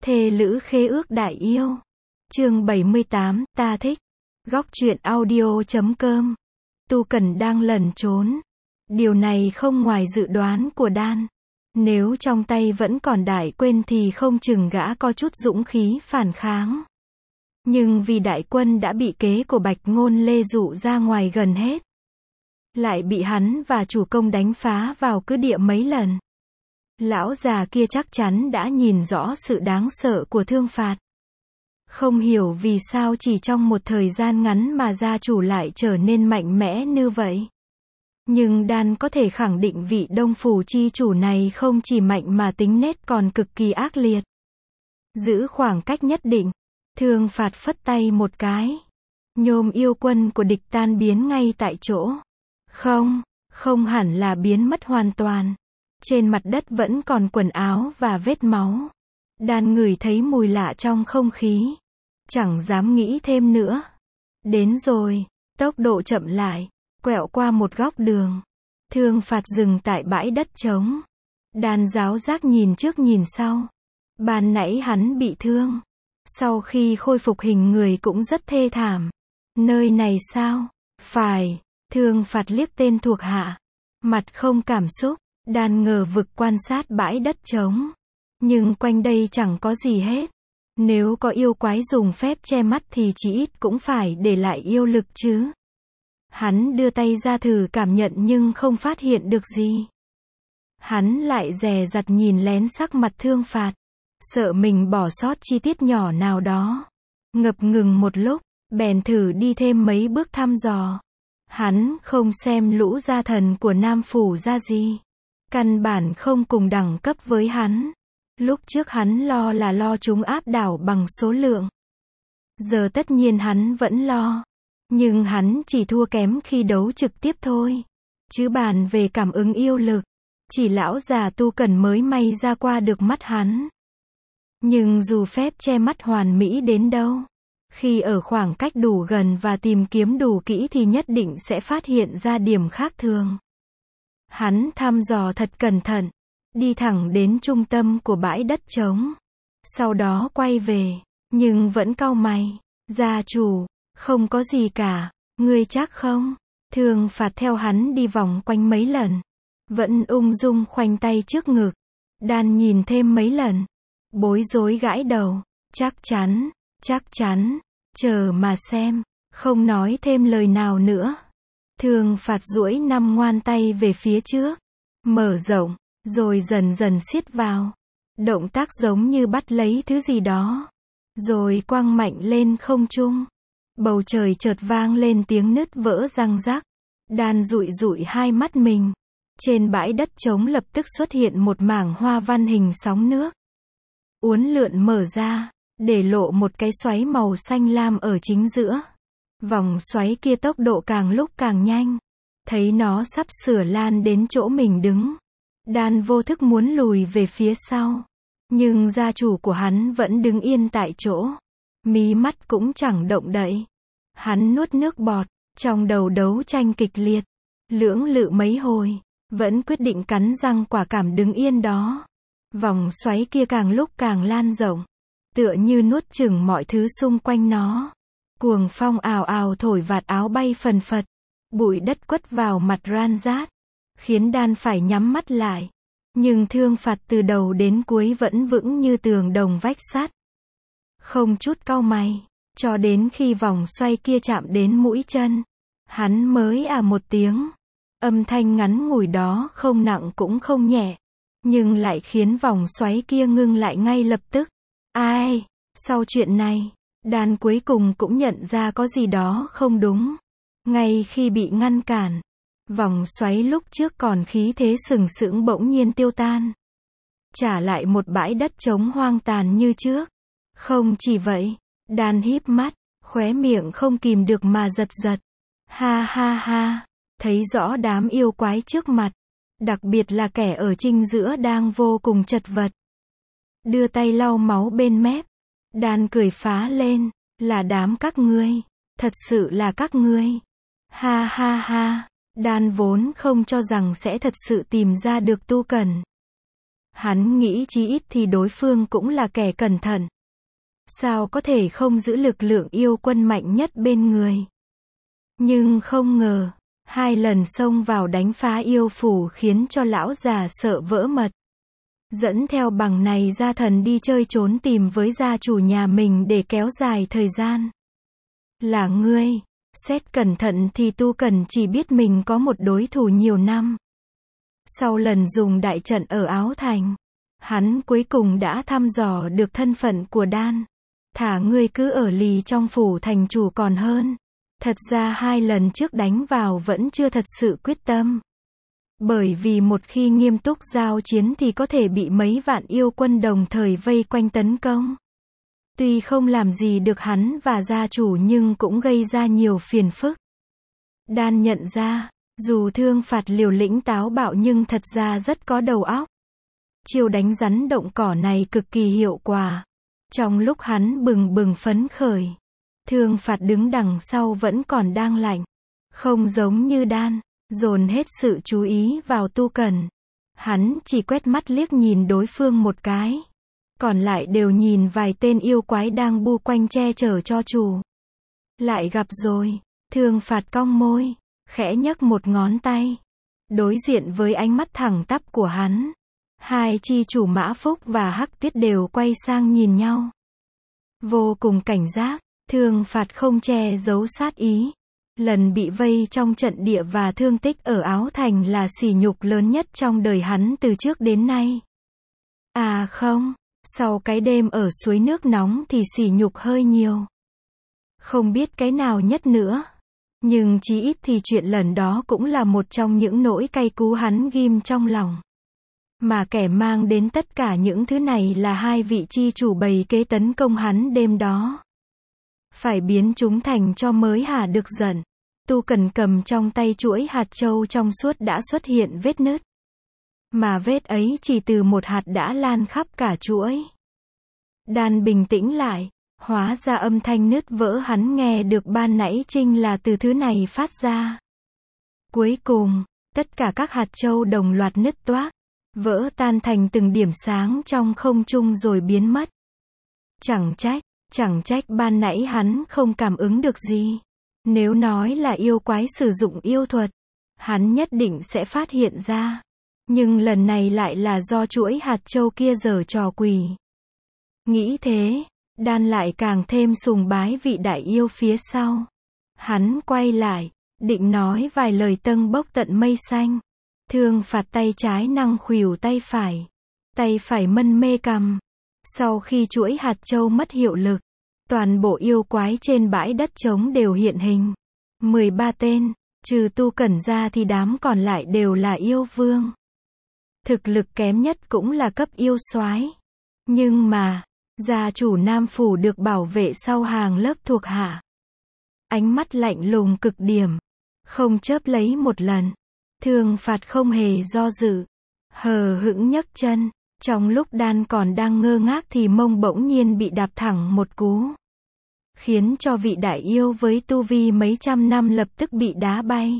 Thê lữ khế ước đại yêu. Chương 78, ta thích. Góc truyện audio.com. Tu Cần đang lẩn trốn. Điều này không ngoài dự đoán của Dan. Nếu trong tay vẫn còn Đại Quên thì không chừng gã có chút dũng khí phản kháng. Nhưng vì đại quân đã bị kế của Bạch Ngôn Lê dụ ra ngoài gần hết, lại bị hắn và chủ công đánh phá vào cứ địa mấy lần. Lão già kia chắc chắn đã nhìn rõ sự đáng sợ của Thương Phạt. Không hiểu vì sao chỉ trong một thời gian ngắn mà gia chủ lại trở nên mạnh mẽ như vậy. Nhưng Dan có thể khẳng định vị Đông Phủ chi chủ này không chỉ mạnh mà tính nết còn cực kỳ ác liệt. Giữ khoảng cách nhất định, Thương Phạt phất tay một cái. Nhôm yêu quân của địch tan biến ngay tại chỗ. Không hẳn là biến mất hoàn toàn. Trên mặt đất vẫn còn quần áo và vết máu. Dan ngửi thấy mùi lạ trong không khí. Chẳng dám nghĩ thêm nữa. Đến rồi, tốc độ chậm lại, quẹo qua một góc đường. Thương Phạt dừng tại bãi đất trống. Dan giáo giác nhìn trước nhìn sau. Ban nãy hắn bị thương. Sau khi khôi phục hình người cũng rất thê thảm. Nơi này sao? Phải. Thương Phạt liếc tên thuộc hạ. Mặt không cảm xúc. Dan ngờ vực quan sát bãi đất trống. Nhưng quanh đây chẳng có gì hết. Nếu có yêu quái dùng phép che mắt thì chỉ ít cũng phải để lại yêu lực chứ. Hắn đưa tay ra thử cảm nhận nhưng không phát hiện được gì. Hắn lại dè dặt nhìn lén sắc mặt Thương Phạt. Sợ mình bỏ sót chi tiết nhỏ nào đó. Ngập ngừng một lúc, bèn thử đi thêm mấy bước thăm dò. Hắn không xem lũ gia thần của Nam Phủ ra gì. Căn bản không cùng đẳng cấp với hắn. Lúc trước hắn lo chúng áp đảo bằng số lượng. Giờ tất nhiên hắn vẫn lo. Nhưng hắn chỉ thua kém khi đấu trực tiếp thôi. Chứ bàn về cảm ứng yêu lực, chỉ lão già Tu Cần mới may ra qua được mắt hắn. Nhưng dù phép che mắt hoàn mỹ đến đâu, khi ở khoảng cách đủ gần và tìm kiếm đủ kỹ thì nhất định sẽ phát hiện ra điểm khác thường. Hắn thăm dò thật cẩn thận, đi thẳng đến trung tâm của bãi đất trống. Sau đó quay về, nhưng vẫn cau mày. Gia chủ, không có gì cả, ngươi chắc không? Thương Phạt theo hắn đi vòng quanh mấy lần. Vẫn ung dung khoanh tay trước ngực. Dan nhìn thêm mấy lần. Bối rối gãi đầu. Chắc chắn, chờ mà xem. Không nói thêm lời nào nữa. Thương Phạt duỗi 5 ngón tay về phía trước. Mở rộng, rồi dần dần siết vào. Động tác giống như bắt lấy thứ gì đó. Rồi quăng mạnh lên không trung. Bầu trời chợt vang lên tiếng nứt vỡ răng rắc. Dan dụi hai mắt mình. Trên bãi đất trống lập tức xuất hiện một mảng hoa văn hình sóng nước. Uốn lượn mở ra, để lộ một cái xoáy màu xanh lam ở chính giữa. Vòng xoáy kia tốc độ càng lúc càng nhanh. Thấy nó sắp sửa lan đến chỗ mình đứng. Dan vô thức muốn lùi về phía sau. Nhưng gia chủ của hắn vẫn đứng yên tại chỗ. Mí mắt cũng chẳng động đậy. Hắn nuốt nước bọt, trong đầu đấu tranh kịch liệt. Lưỡng lự mấy hồi, vẫn quyết định cắn răng quả cảm đứng yên đó. Vòng xoáy kia càng lúc càng lan rộng. Tựa như nuốt chửng mọi thứ xung quanh nó. Cuồng phong ào ào thổi vạt áo bay phần phật. Bụi đất quất vào mặt ran rát. Khiến Dan phải nhắm mắt lại. Nhưng Thương Phạt từ đầu đến cuối vẫn vững như tường đồng vách sắt. Không chút cau mày. Cho đến khi vòng xoay kia chạm đến mũi chân. Hắn mới một tiếng. Âm thanh ngắn ngủi đó không nặng cũng không nhẹ. Nhưng lại khiến vòng xoáy kia ngưng lại ngay lập tức. Ai? Sau chuyện này, Dan cuối cùng cũng nhận ra có gì đó không đúng. Ngay khi bị ngăn cản, vòng xoáy lúc trước còn khí thế sừng sững bỗng nhiên tiêu tan. Trả lại một bãi đất trống hoang tàn như trước. Không chỉ vậy, Dan híp mắt, khóe miệng không kìm được mà giật giật. Ha, thấy rõ đám yêu quái trước mặt. Đặc biệt là kẻ ở chính giữa đang vô cùng chật vật. Đưa tay lau máu bên mép. Dan cười phá lên. Là đám các ngươi. Thật sự là các ngươi. Ha. Dan vốn không cho rằng sẽ thật sự tìm ra được Tu Cần. Hắn nghĩ chí ít thì đối phương cũng là kẻ cẩn thận. Sao có thể không giữ lực lượng yêu quân mạnh nhất bên người. Nhưng không ngờ, 2 lần xông vào đánh phá yêu phủ khiến cho lão già sợ vỡ mật. Dẫn theo bằng này gia thần đi chơi trốn tìm với gia chủ nhà mình để kéo dài thời gian. Là ngươi, xét cẩn thận thì Tu Cẩn chỉ biết mình có một đối thủ nhiều năm. Sau lần dùng đại trận ở Áo Thành, hắn cuối cùng đã thăm dò được thân phận của Đan. Thả ngươi cứ ở lì trong phủ thành chủ còn hơn. Thật ra 2 lần trước đánh vào vẫn chưa thật sự quyết tâm. Bởi vì một khi nghiêm túc giao chiến thì có thể bị mấy vạn yêu quân đồng thời vây quanh tấn công. Tuy không làm gì được hắn và gia chủ nhưng cũng gây ra nhiều phiền phức. Đan nhận ra, dù Thương Phạt liều lĩnh táo bạo nhưng thật ra rất có đầu óc. Chiêu đánh rắn động cỏ này cực kỳ hiệu quả. Trong lúc hắn bừng bừng phấn khởi, Thương Phạt đứng đằng sau vẫn còn đang lạnh. Không giống như Đan, dồn hết sự chú ý vào Tu Cẩn. Hắn chỉ quét mắt liếc nhìn đối phương một cái. Còn lại đều nhìn vài tên yêu quái đang bu quanh che chở cho chủ. Lại gặp rồi, Thương Phạt cong môi, khẽ nhấc một ngón tay. Đối diện với ánh mắt thẳng tắp của hắn, 2 chi chủ Mã Phúc và Hắc Tiết đều quay sang nhìn nhau. Vô cùng cảnh giác, Thương Phạt không che giấu sát ý. Lần bị vây trong trận địa và thương tích ở Áo Thành là sỉ nhục lớn nhất trong đời hắn từ trước đến nay. À không, sau cái đêm ở suối nước nóng thì sỉ nhục hơi nhiều. Không biết cái nào nhất nữa. Nhưng chí ít thì chuyện lần đó cũng là một trong những nỗi cay cú hắn ghim trong lòng. Mà kẻ mang đến tất cả những thứ này là 2 vị chi chủ bày kế tấn công hắn đêm đó. Phải biến chúng thành cho mới hả được giận. Tu Cẩn cầm trong tay chuỗi hạt châu trong suốt đã xuất hiện vết nứt. Mà vết ấy chỉ từ một hạt đã lan khắp cả chuỗi. Đan bình tĩnh lại, hóa ra âm thanh nứt vỡ hắn nghe được ban nãy chính là từ thứ này phát ra. Cuối cùng, tất cả các hạt châu đồng loạt nứt toác, vỡ tan thành từng điểm sáng trong không trung rồi biến mất. Chẳng trách ban nãy hắn không cảm ứng được gì. Nếu nói là yêu quái sử dụng yêu thuật, hắn nhất định sẽ phát hiện ra. Nhưng lần này lại là do chuỗi hạt châu kia giở trò quỷ. Nghĩ thế, Đan lại càng thêm sùng bái vị đại yêu phía sau. Hắn quay lại, định nói vài lời tâng bốc tận mây xanh. Thương Phạt tay trái năng khuỷu tay phải mân mê cầm. Sau khi chuỗi hạt châu mất hiệu lực, toàn bộ yêu quái trên bãi đất trống đều hiện hình. 13 tên, trừ Tu Cẩn ra thì đám còn lại đều là yêu vương. Thực lực kém nhất cũng là cấp yêu soái. Nhưng mà, gia chủ Nam Phủ được bảo vệ sau hàng lớp thuộc hạ. Ánh mắt lạnh lùng cực điểm, không chớp lấy một lần. Thương Phạt không hề do dự, hờ hững nhấc chân. Trong lúc Đan còn đang ngơ ngác thì mông bỗng nhiên bị đạp thẳng một cú. Khiến cho vị đại yêu với tu vi mấy trăm năm lập tức bị đá bay.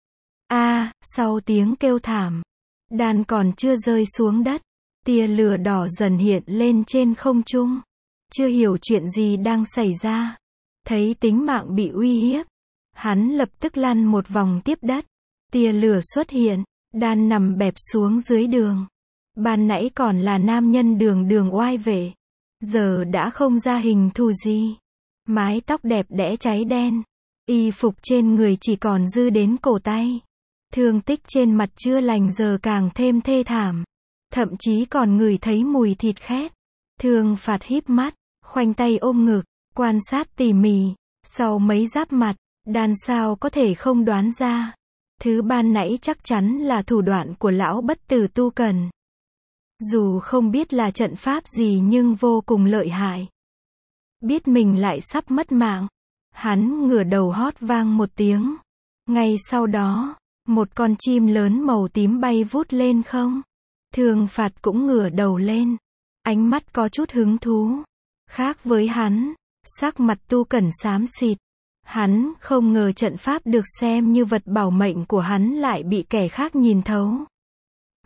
Sau tiếng kêu thảm, Đan còn chưa rơi xuống đất. Tia lửa đỏ dần hiện lên trên không trung. Chưa hiểu chuyện gì đang xảy ra. Thấy tính mạng bị uy hiếp, hắn lập tức lăn một vòng tiếp đất. Tia lửa xuất hiện, Đan nằm bẹp xuống dưới đường. Ban nãy còn là nam nhân đường oai vệ, giờ đã không ra hình thù gì. Mái tóc đẹp đẽ cháy đen, y phục trên người chỉ còn dư đến cổ tay. Thương tích trên mặt chưa lành giờ càng thêm thê thảm, thậm chí còn ngửi thấy mùi thịt khét. Thương Phạt híp mắt, khoanh tay ôm ngực, quan sát tỉ mỉ. Sau mấy giáp mặt, Đan sao có thể không đoán ra. Thứ ban nãy chắc chắn là thủ đoạn của lão bất tử Tu Cẩn. Dù không biết là trận pháp gì nhưng vô cùng lợi hại. Biết mình lại sắp mất mạng, hắn ngửa đầu hót vang một tiếng. Ngay sau đó, một con chim lớn màu tím bay vút lên không. Thương Phạt cũng ngửa đầu lên, ánh mắt có chút hứng thú. Khác với hắn, sắc mặt Tu Cẩn xám xịt. Hắn không ngờ trận pháp được xem như vật bảo mệnh của hắn lại bị kẻ khác nhìn thấu.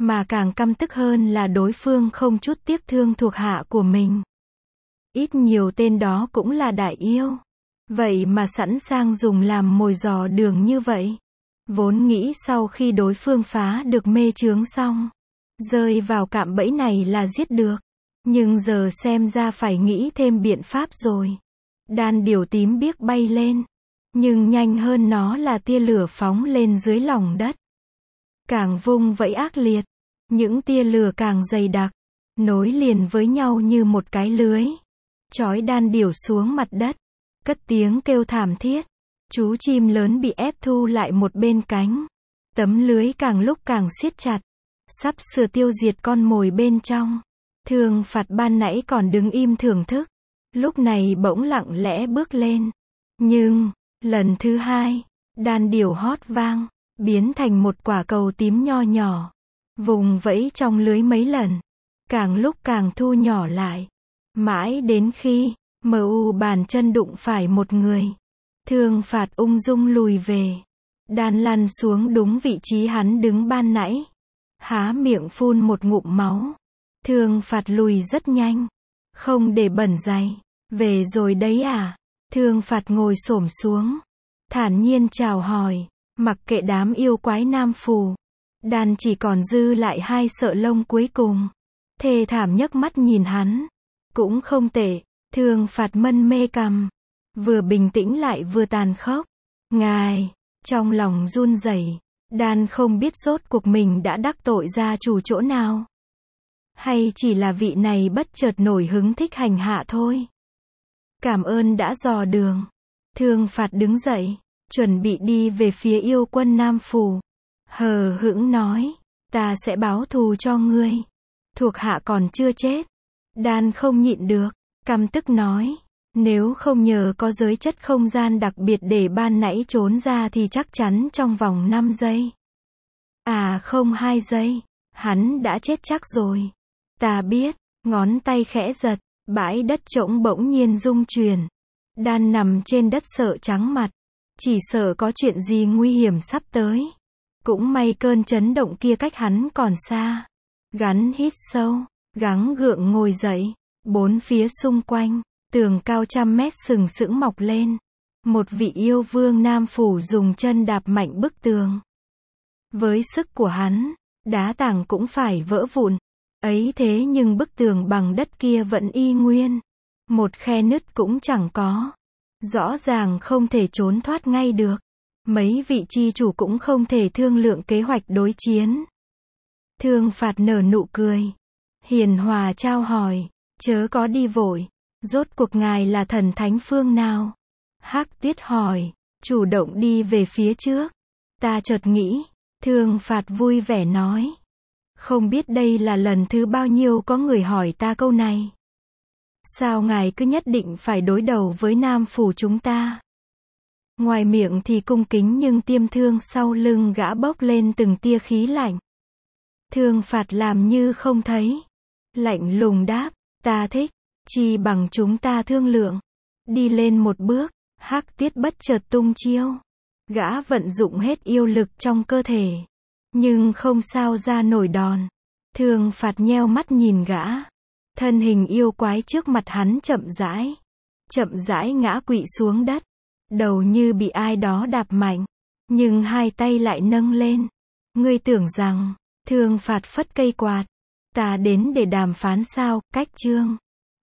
Mà càng căm tức hơn là đối phương không chút tiếc thương thuộc hạ của mình. Ít nhiều tên đó cũng là đại yêu. Vậy mà sẵn sàng dùng làm mồi dò đường như vậy. Vốn nghĩ sau khi đối phương phá được mê chướng xong, rơi vào cạm bẫy này là giết được. Nhưng giờ xem ra phải nghĩ thêm biện pháp rồi. Đan điểu tím biếc bay lên. Nhưng nhanh hơn nó là tia lửa phóng lên dưới lòng đất. Càng vung vẫy ác liệt, những tia lửa càng dày đặc, nối liền với nhau như một cái lưới. Trói đan điểu xuống mặt đất, cất tiếng kêu thảm thiết. Chú chim lớn bị ép thu lại một bên cánh. Tấm lưới càng lúc càng siết chặt, sắp sửa tiêu diệt con mồi bên trong. Thương Phạt ban nãy còn đứng im thưởng thức, lúc này bỗng lặng lẽ bước lên. Nhưng, lần thứ hai, đan điểu hót vang, biến thành một quả cầu tím nho nhỏ. Vùng vẫy trong lưới mấy lần, càng lúc càng thu nhỏ lại. Mãi đến khi, bàn chân đụng phải một người. Thương Phạt ung dung lùi về. Đan lăn xuống đúng vị trí hắn đứng ban nãy. Há miệng phun một ngụm máu. Thương Phạt lùi rất nhanh. Không để bẩn giày. Về rồi đấy à? Thương Phạt ngồi xổm xuống. Thản nhiên chào hỏi. Mặc kệ đám yêu quái nam phù. Đan chỉ còn dư lại 2 sợi lông cuối cùng. Thê thảm nhấc mắt nhìn hắn. Cũng không tệ. Thương Phạt mân mê cằm. Vừa bình tĩnh lại vừa tàn khốc. Ngài, trong lòng run rẩy, Đan không biết rốt cuộc mình đã đắc tội gia chủ chỗ nào. Hay chỉ là vị này bất chợt nổi hứng thích hành hạ thôi. Cảm ơn đã dò đường. Thương Phạt đứng dậy, chuẩn bị đi về phía yêu quân Nam Phủ. Hờ hững nói, ta sẽ báo thù cho ngươi. Thuộc hạ còn chưa chết. Đan không nhịn được, căm tức nói. Nếu không nhờ có giới chất không gian đặc biệt để ban nãy trốn ra thì chắc chắn trong vòng 5 giây. À không 2 giây. Hắn đã chết chắc rồi. Ta biết. Ngón tay khẽ giật. Bãi đất trống bỗng nhiên rung chuyển. Đan nằm trên đất sợ trắng mặt. Chỉ sợ có chuyện gì nguy hiểm sắp tới. Cũng may cơn chấn động kia cách hắn còn xa. Gắn hít sâu. Gắng gượng ngồi dậy. Bốn phía xung quanh. Tường cao trăm mét sừng sững mọc lên. Một vị yêu vương Nam Phủ dùng chân đạp mạnh bức tường. Với sức của hắn, đá tảng cũng phải vỡ vụn. Ấy thế nhưng bức tường bằng đất kia vẫn y nguyên. Một khe nứt cũng chẳng có. Rõ ràng không thể trốn thoát ngay được. Mấy vị chi chủ cũng không thể thương lượng kế hoạch đối chiến. Thương Phạt nở nụ cười. Hiền hòa trao hỏi, chớ có đi vội. Rốt cuộc ngài là thần thánh phương nào? Hắc Tuyết hỏi, chủ động đi về phía trước. Ta chợt nghĩ, Thương Phạt vui vẻ nói. Không biết đây là lần thứ bao nhiêu có người hỏi ta câu này. Sao ngài cứ nhất định phải đối đầu với Nam Phủ chúng ta? Ngoài miệng thì cung kính nhưng tiêm thương sau lưng gã bốc lên từng tia khí lạnh. Thương Phạt làm như không thấy. Lạnh lùng đáp, ta thích. Chi bằng chúng ta thương lượng. Đi lên một bước, Hắc Tuyết bất chợt tung chiêu. Gã vận dụng hết yêu lực trong cơ thể. Nhưng không sao ra nổi đòn. Thương Phạt nheo mắt nhìn gã. Thân hình yêu quái trước mặt hắn chậm rãi ngã quỵ xuống đất. Đầu như bị ai đó đạp mạnh. Nhưng hai tay lại nâng lên. Ngươi tưởng rằng, Thương Phạt phất cây quạt. Ta đến để đàm phán sao, cách chương.